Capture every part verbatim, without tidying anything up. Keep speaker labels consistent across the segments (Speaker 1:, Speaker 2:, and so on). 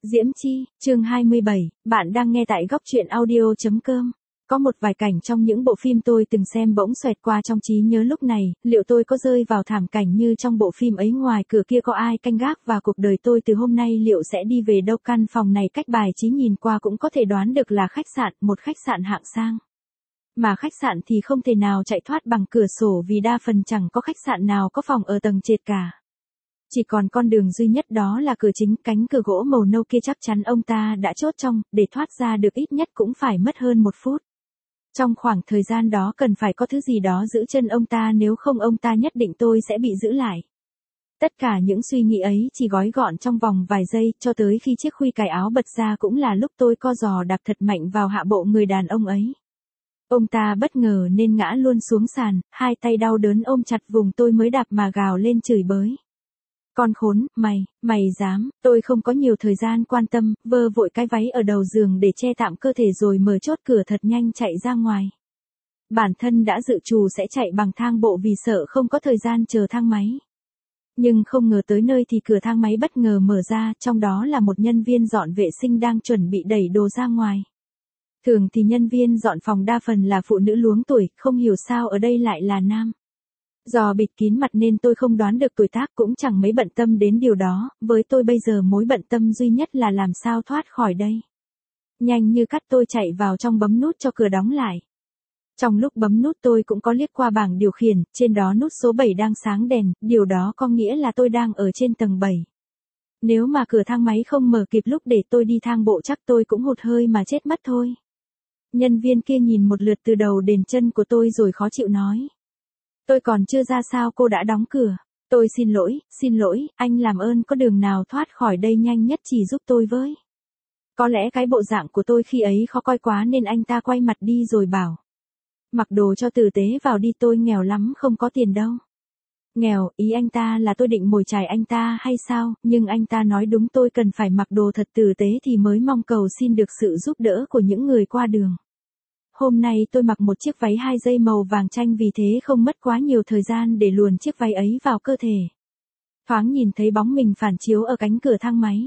Speaker 1: Diễm Chi, chương hai mươi bảy, bạn đang nghe tại góc truyện audio.com. Có một vài cảnh trong những bộ phim tôi từng xem bỗng xoẹt qua trong trí nhớ lúc này, liệu tôi có rơi vào thảm cảnh như trong bộ phim ấy, ngoài cửa kia có ai canh gác và cuộc đời tôi từ hôm nay liệu sẽ đi về đâu? Căn phòng này cách bài trí nhìn qua cũng có thể đoán được là khách sạn, một khách sạn hạng sang. Mà khách sạn thì không thể nào chạy thoát bằng cửa sổ vì đa phần chẳng có khách sạn nào có phòng ở tầng trệt cả. Chỉ còn con đường duy nhất đó là cửa chính, cánh cửa gỗ màu nâu kia chắc chắn ông ta đã chốt trong, để thoát ra được ít nhất cũng phải mất hơn một phút. Trong khoảng thời gian đó cần phải có thứ gì đó giữ chân ông ta, nếu không ông ta nhất định tôi sẽ bị giữ lại. Tất cả những suy nghĩ ấy chỉ gói gọn trong vòng vài giây, cho tới khi chiếc khuy cài áo bật ra cũng là lúc tôi co giò đạp thật mạnh vào hạ bộ người đàn ông ấy. Ông ta bất ngờ nên ngã luôn xuống sàn, hai tay đau đớn ôm chặt vùng tôi mới đạp mà gào lên chửi bới. Con khốn, mày, mày dám, tôi không có nhiều thời gian quan tâm, vơ vội cái váy ở đầu giường để che tạm cơ thể rồi mở chốt cửa thật nhanh chạy ra ngoài. Bản thân đã dự trù sẽ chạy bằng thang bộ vì sợ không có thời gian chờ thang máy. Nhưng không ngờ tới nơi thì cửa thang máy bất ngờ mở ra, trong đó là một nhân viên dọn vệ sinh đang chuẩn bị đẩy đồ ra ngoài. Thường thì nhân viên dọn phòng đa phần là phụ nữ luống tuổi, không hiểu sao ở đây lại là nam. Do bịt kín mặt nên tôi không đoán được tuổi tác, cũng chẳng mấy bận tâm đến điều đó, với tôi bây giờ mối bận tâm duy nhất là làm sao thoát khỏi đây. Nhanh như cắt tôi chạy vào trong bấm nút cho cửa đóng lại. Trong lúc bấm nút tôi cũng có liếc qua bảng điều khiển, trên đó nút số bảy đang sáng đèn, điều đó có nghĩa là tôi đang ở trên tầng bảy. Nếu mà cửa thang máy không mở kịp lúc để tôi đi thang bộ chắc tôi cũng hụt hơi mà chết mất thôi. Nhân viên kia nhìn một lượt từ đầu đến chân của tôi rồi khó chịu nói. Tôi còn chưa ra sao cô đã đóng cửa. Tôi xin lỗi, xin lỗi, anh làm ơn có đường nào thoát khỏi đây nhanh nhất chỉ giúp tôi với. Có lẽ cái bộ dạng của tôi khi ấy khó coi quá nên anh ta quay mặt đi rồi bảo. Mặc đồ cho tử tế vào đi, tôi nghèo lắm không có tiền đâu. Nghèo, ý anh ta là tôi định mồi chài anh ta hay sao, nhưng anh ta nói đúng, tôi cần phải mặc đồ thật tử tế thì mới mong cầu xin được sự giúp đỡ của những người qua đường. Hôm nay tôi mặc một chiếc váy hai dây màu vàng chanh vì thế không mất quá nhiều thời gian để luồn chiếc váy ấy vào cơ thể. Thoáng nhìn thấy bóng mình phản chiếu ở cánh cửa thang máy.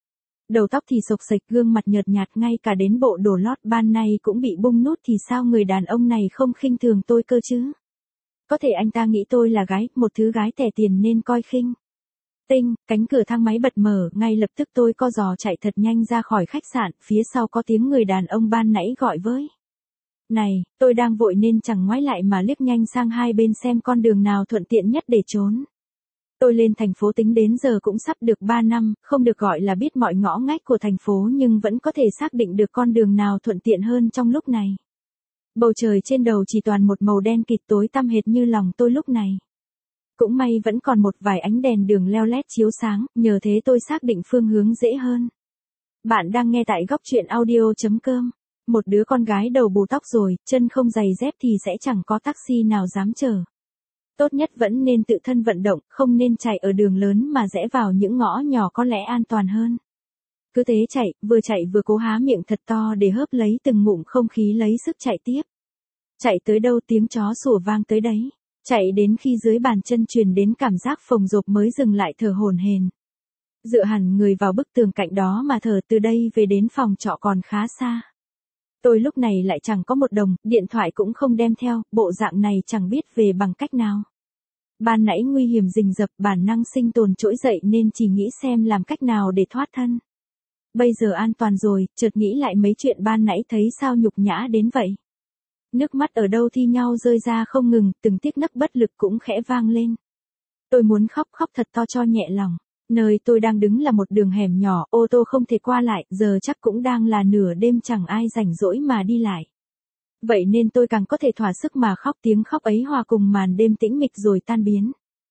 Speaker 1: Đầu tóc thì xộc xệch, gương mặt nhợt nhạt, ngay cả đến bộ đồ lót ban nay cũng bị bung nút, thì sao người đàn ông này không khinh thường tôi cơ chứ? Có thể anh ta nghĩ tôi là gái, một thứ gái tẻ tiền nên coi khinh. Tinh, cánh cửa thang máy bật mở, ngay lập tức tôi co giò chạy thật nhanh ra khỏi khách sạn, phía sau có tiếng người đàn ông ban nãy gọi với. Này, tôi đang vội nên chẳng ngoái lại mà liếc nhanh sang hai bên xem con đường nào thuận tiện nhất để trốn. Tôi lên thành phố tính đến giờ cũng sắp được ba năm, không được gọi là biết mọi ngõ ngách của thành phố nhưng vẫn có thể xác định được con đường nào thuận tiện hơn trong lúc này. Bầu trời trên đầu chỉ toàn một màu đen kịt tối tăm hệt như lòng tôi lúc này. Cũng may vẫn còn một vài ánh đèn đường leo lét chiếu sáng, nhờ thế tôi xác định phương hướng dễ hơn. Bạn đang nghe tại góc truyện audio.com. Một đứa con gái đầu bù tóc rồi, chân không giày dép thì sẽ chẳng có taxi nào dám chở. Tốt nhất vẫn nên tự thân vận động, không nên chạy ở đường lớn mà rẽ vào những ngõ nhỏ có lẽ an toàn hơn. Cứ thế chạy, vừa chạy vừa cố há miệng thật to để hớp lấy từng ngụm không khí lấy sức chạy tiếp. Chạy tới đâu tiếng chó sủa vang tới đấy. Chạy đến khi dưới bàn chân truyền đến cảm giác phồng rộp mới dừng lại thở hổn hển. Dựa hẳn người vào bức tường cạnh đó mà thở, từ đây về đến phòng trọ còn khá xa. Tôi lúc này lại chẳng có một đồng, điện thoại cũng không đem theo, bộ dạng này chẳng biết về bằng cách nào. Ban nãy nguy hiểm rình rập, bản năng sinh tồn trỗi dậy nên chỉ nghĩ xem làm cách nào để thoát thân. Bây giờ an toàn rồi, chợt nghĩ lại mấy chuyện ban nãy thấy sao nhục nhã đến vậy. Nước mắt ở đâu thi nhau rơi ra không ngừng, từng tiếc nấc bất lực cũng khẽ vang lên. Tôi muốn khóc khóc thật to cho nhẹ lòng. Nơi tôi đang đứng là một đường hẻm nhỏ, ô tô không thể qua lại, giờ chắc cũng đang là nửa đêm chẳng ai rảnh rỗi mà đi lại. Vậy nên tôi càng có thể thỏa sức mà khóc, tiếng khóc ấy hòa cùng màn đêm tĩnh mịch rồi tan biến.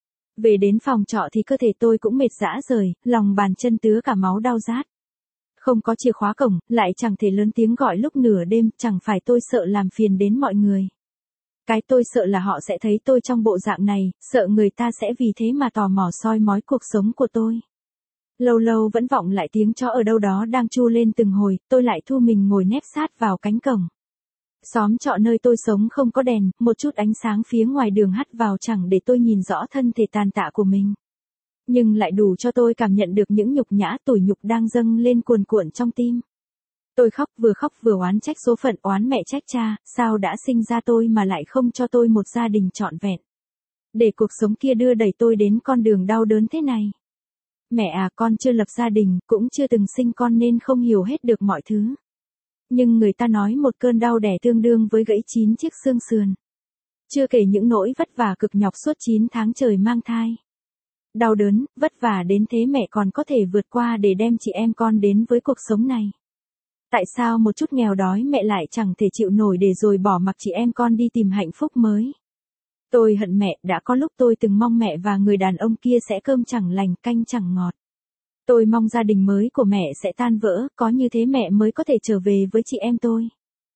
Speaker 1: Về đến phòng trọ thì cơ thể tôi cũng mệt rã rời, lòng bàn chân tứa cả máu đau rát. Không có chìa khóa cổng, lại chẳng thể lớn tiếng gọi lúc nửa đêm, chẳng phải tôi sợ làm phiền đến mọi người. Cái tôi sợ là họ sẽ thấy tôi trong bộ dạng này, sợ người ta sẽ vì thế mà tò mò soi mói cuộc sống của tôi. Lâu lâu vẫn vọng lại tiếng chó ở đâu đó đang tru lên từng hồi, tôi lại thu mình ngồi nép sát vào cánh cổng. Xóm trọ nơi tôi sống không có đèn, một chút ánh sáng phía ngoài đường hắt vào chẳng để tôi nhìn rõ thân thể tàn tạ của mình. nhưng lại đủ cho tôi cảm nhận được những nhục nhã tủi nhục đang dâng lên cuồn cuộn trong tim. Tôi khóc, vừa khóc vừa oán trách số phận, oán mẹ trách cha, sao đã sinh ra tôi mà lại không cho tôi một gia đình trọn vẹn. Để cuộc sống kia đưa đẩy tôi đến con đường đau đớn thế này. Mẹ à, con chưa lập gia đình, cũng chưa từng sinh con nên không hiểu hết được mọi thứ. Nhưng người ta nói một cơn đau đẻ tương đương với gãy chín chiếc xương sườn. Chưa kể những nỗi vất vả cực nhọc suốt chín tháng trời mang thai. Đau đớn, vất vả đến thế mẹ còn có thể vượt qua để đem chị em con đến với cuộc sống này. Tại sao một chút nghèo đói mẹ lại chẳng thể chịu nổi để rồi bỏ mặc chị em con đi tìm hạnh phúc mới? Tôi hận mẹ, đã có lúc tôi từng mong mẹ và người đàn ông kia sẽ cơm chẳng lành canh chẳng ngọt. Tôi mong gia đình mới của mẹ sẽ tan vỡ, có như thế mẹ mới có thể trở về với chị em tôi.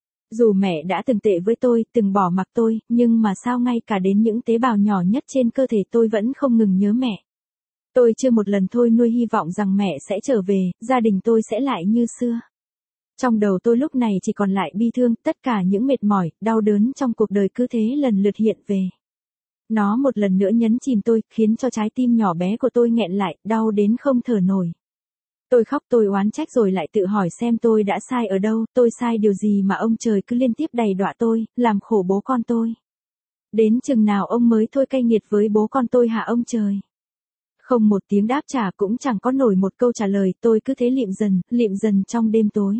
Speaker 1: Dù mẹ đã từng tệ với tôi, từng bỏ mặc tôi, nhưng mà sao ngay cả đến những tế bào nhỏ nhất trên cơ thể tôi vẫn không ngừng nhớ mẹ. Tôi chưa một lần thôi nuôi hy vọng rằng mẹ sẽ trở về, gia đình tôi sẽ lại như xưa. Trong đầu tôi lúc này chỉ còn lại bi thương, tất cả những mệt mỏi, đau đớn trong cuộc đời cứ thế lần lượt hiện về. Nó một lần nữa nhấn chìm tôi, khiến cho trái tim nhỏ bé của tôi nghẹn lại, đau đến không thở nổi. Tôi khóc, tôi oán trách rồi lại tự hỏi xem tôi đã sai ở đâu, tôi sai điều gì mà ông trời cứ liên tiếp đầy đọa tôi, làm khổ bố con tôi. Đến chừng nào ông mới thôi cay nghiệt với bố con tôi hả ông trời? Không một tiếng đáp trả, cũng chẳng có nổi một câu trả lời, tôi cứ thế lịm dần, lịm dần trong đêm tối.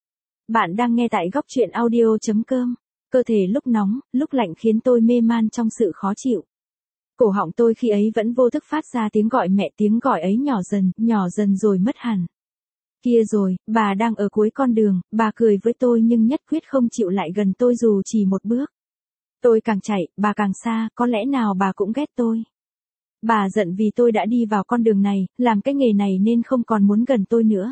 Speaker 1: Bạn đang nghe tại góc truyện audio chấm com. Cơ thể lúc nóng, lúc lạnh khiến tôi mê man trong sự khó chịu. Cổ họng tôi khi ấy vẫn vô thức phát ra tiếng gọi mẹ, tiếng gọi ấy nhỏ dần, nhỏ dần rồi mất hẳn. Kia rồi, bà đang ở cuối con đường, bà cười với tôi nhưng nhất quyết không chịu lại gần tôi dù chỉ một bước. Tôi càng chạy, bà càng xa, có lẽ nào bà cũng ghét tôi. Bà giận vì tôi đã đi vào con đường này, làm cái nghề này nên không còn muốn gần tôi nữa.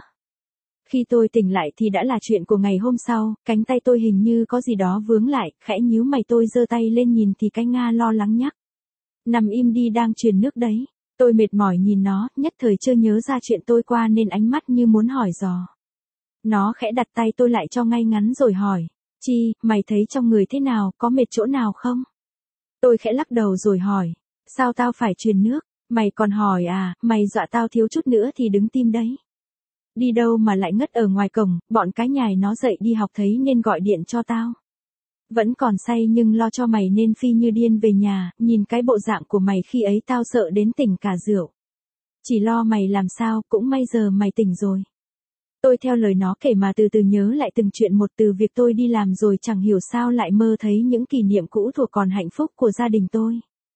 Speaker 1: Khi tôi tỉnh lại thì đã là chuyện của ngày hôm sau, cánh tay tôi hình như có gì đó vướng lại, khẽ nhíu mày tôi giơ tay lên nhìn thì cái Nga lo lắng nhắc. Nằm im đi, đang truyền nước đấy. Tôi mệt mỏi nhìn nó, nhất thời chưa nhớ ra chuyện tôi qua nên ánh mắt như muốn hỏi dò. Nó khẽ đặt tay tôi lại cho ngay ngắn rồi hỏi. Chi, mày thấy trong người thế nào, có mệt chỗ nào không? Tôi khẽ lắc đầu rồi hỏi. Sao tao phải truyền nước? Mày còn hỏi à, mày dọa tao thiếu chút nữa thì đứng tim đấy. Đi đâu mà lại ngất ở ngoài cổng, bọn cái nhài nó dậy đi học thấy nên gọi điện cho tao. Vẫn còn say nhưng lo cho mày nên phi như điên về nhà, nhìn cái bộ dạng của mày khi ấy tao sợ đến tỉnh cả rượu. Chỉ lo mày làm sao, cũng may giờ mày tỉnh rồi. Tôi theo lời nó kể mà từ từ nhớ lại từng chuyện một, từ việc tôi đi làm rồi chẳng hiểu sao lại mơ thấy những kỷ niệm cũ thuộc còn hạnh phúc của gia đình tôi.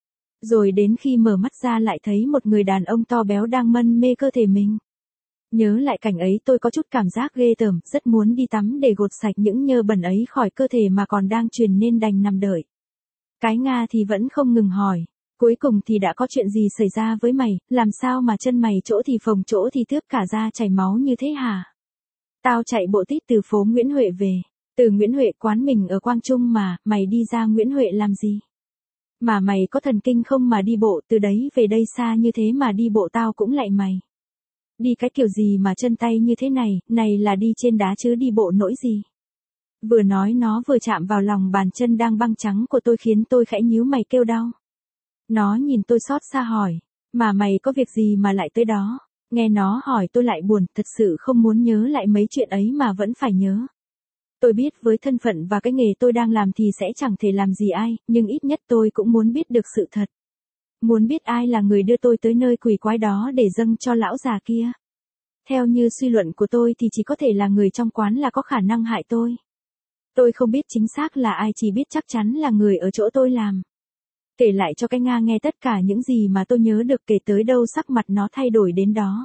Speaker 1: Rồi đến khi mở mắt ra lại thấy một người đàn ông to béo đang mân mê cơ thể mình. Nhớ lại cảnh ấy tôi có chút cảm giác ghê tởm, rất muốn đi tắm để gột sạch những nhơ bẩn ấy khỏi cơ thể mà còn đang truyền nên đành nằm đợi. Cái Nga thì vẫn không ngừng hỏi, cuối cùng thì đã có chuyện gì xảy ra với mày, làm sao mà chân mày chỗ thì phồng chỗ thì tước cả da chảy máu như thế hả? Tao chạy bộ tít từ phố Nguyễn Huệ về, từ Nguyễn Huệ, quán mình ở Quang Trung mà, mày đi ra Nguyễn Huệ làm gì? Mà mày có thần kinh không mà đi bộ từ đấy về đây xa như thế mà đi bộ tao cũng lại mày. Đi cái kiểu gì mà chân tay như thế này, này là đi trên đá chứ đi bộ nỗi gì. Vừa nói nó vừa chạm vào lòng bàn chân đang băng trắng của tôi khiến tôi khẽ nhíu mày kêu đau. Nó nhìn tôi xót xa hỏi, mà mày có việc gì mà lại tới đó? Nghe nó hỏi tôi lại buồn, thật sự không muốn nhớ lại mấy chuyện ấy mà vẫn phải nhớ. Tôi biết với thân phận và cái nghề tôi đang làm thì sẽ chẳng thể làm gì ai, nhưng ít nhất tôi cũng muốn biết được sự thật. Muốn biết ai là người đưa tôi tới nơi quỷ quái đó để dâng cho lão già kia. Theo như suy luận của tôi thì chỉ có thể là người trong quán là có khả năng hại tôi. Tôi không biết chính xác là ai, chỉ biết chắc chắn là người ở chỗ tôi làm. Kể lại cho cái Nga nghe tất cả những gì mà tôi nhớ được, kể tới đâu sắc mặt nó thay đổi đến đó.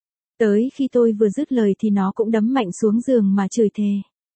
Speaker 1: Tới khi tôi vừa dứt lời thì nó cũng đấm mạnh xuống giường mà chửi thề.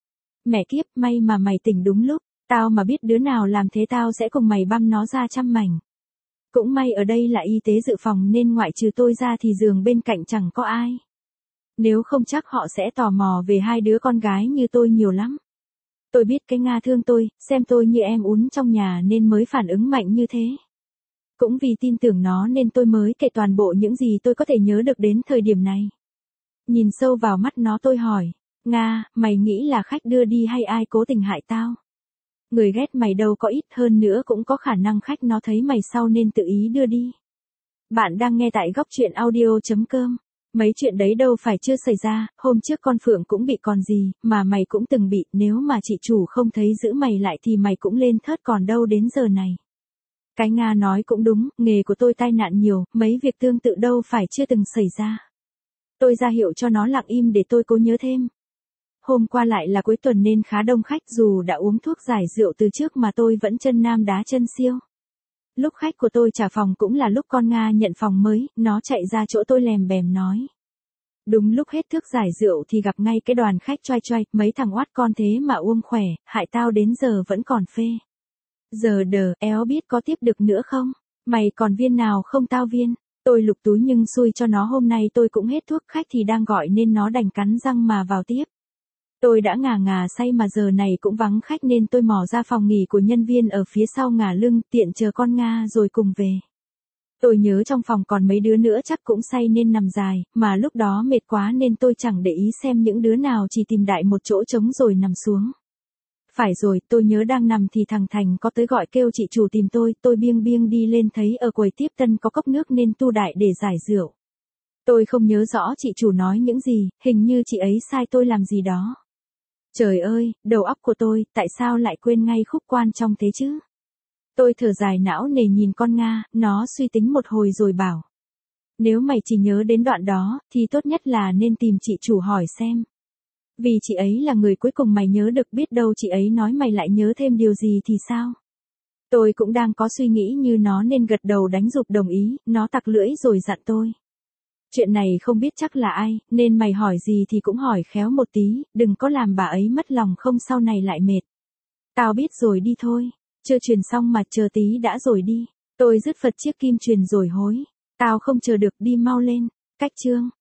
Speaker 1: Mẹ kiếp, may mà mày tỉnh đúng lúc, tao mà biết đứa nào làm thế tao sẽ cùng mày băm nó ra trăm mảnh. Cũng may ở đây là y tế dự phòng nên ngoại trừ tôi ra thì giường bên cạnh chẳng có ai. Nếu không chắc họ sẽ tò mò về hai đứa con gái như tôi nhiều lắm. Tôi biết cái Nga thương tôi, xem tôi như em ún trong nhà nên mới phản ứng mạnh như thế. Cũng vì tin tưởng nó nên tôi mới kể toàn bộ những gì tôi có thể nhớ được đến thời điểm này. Nhìn sâu vào mắt nó tôi hỏi, Nga, mày nghĩ là khách đưa đi hay ai cố tình hại tao? Người ghét mày đâu có ít, hơn nữa cũng có khả năng khách nó thấy mày sau nên tự ý đưa đi. Bạn đang nghe tại góc chuyện audio chấm com. Mấy chuyện đấy đâu phải chưa xảy ra, hôm trước con Phượng cũng bị còn gì, mà mày cũng từng bị, nếu mà chị chủ không thấy giữ mày lại thì mày cũng lên thớt còn đâu đến giờ này. Cái Nga nói cũng đúng, nghề của tôi tai nạn nhiều, mấy việc tương tự đâu phải chưa từng xảy ra. Tôi ra hiệu cho nó lặng im để tôi cố nhớ thêm. Hôm qua lại là cuối tuần nên khá đông khách, dù đã uống thuốc giải rượu từ trước mà tôi vẫn chân nam đá chân siêu. Lúc khách của tôi trả phòng cũng là lúc con Nga nhận phòng mới, nó chạy ra chỗ tôi lèm bèm nói. Đúng lúc hết thước giải rượu thì gặp ngay cái đoàn khách choai choai, mấy thằng oát con thế mà uông khỏe, hại tao đến giờ vẫn còn phê. Giờ đờ, éo biết có tiếp được nữa không? Mày còn viên nào không tao viên? Tôi lục túi nhưng xui cho nó hôm nay tôi cũng hết thuốc, khách thì đang gọi nên nó đành cắn răng mà vào tiếp. Tôi đã ngà ngà say mà giờ này cũng vắng khách nên tôi mò ra phòng nghỉ của nhân viên ở phía sau ngả lưng tiện chờ con Nga rồi cùng về. Tôi nhớ trong phòng còn mấy đứa nữa chắc cũng say nên nằm dài, mà lúc đó mệt quá nên tôi chẳng để ý xem những đứa nào, chỉ tìm đại một chỗ trống rồi nằm xuống. Phải rồi, tôi nhớ đang nằm thì thằng Thành có tới gọi kêu chị chủ tìm tôi, tôi biêng biêng đi lên thấy ở quầy tiếp tân có cốc nước nên tu đại để giải rượu. Tôi không nhớ rõ chị chủ nói những gì, hình như chị ấy sai tôi làm gì đó. Trời ơi, đầu óc của tôi, tại sao lại quên ngay khúc quan trọng thế chứ? Tôi thở dài não nề nhìn con Nga, nó suy tính một hồi rồi bảo. Nếu mày chỉ nhớ đến đoạn đó, thì tốt nhất là nên tìm chị chủ hỏi xem. Vì chị ấy là người cuối cùng mày nhớ được, biết đâu chị ấy nói mày lại nhớ thêm điều gì thì sao? Tôi cũng đang có suy nghĩ như nó nên gật đầu đánh rụp đồng ý, nó tặc lưỡi rồi dặn tôi. Chuyện này không biết chắc là ai, nên mày hỏi gì thì cũng hỏi khéo một tí, đừng có làm bà ấy mất lòng không sau này lại mệt. Tao biết rồi, đi thôi. Chưa truyền xong mà chờ tí đã rồi đi. Tôi dứt phật chiếc kim truyền rồi hối. Tao không chờ được, đi mau lên. Cách chương.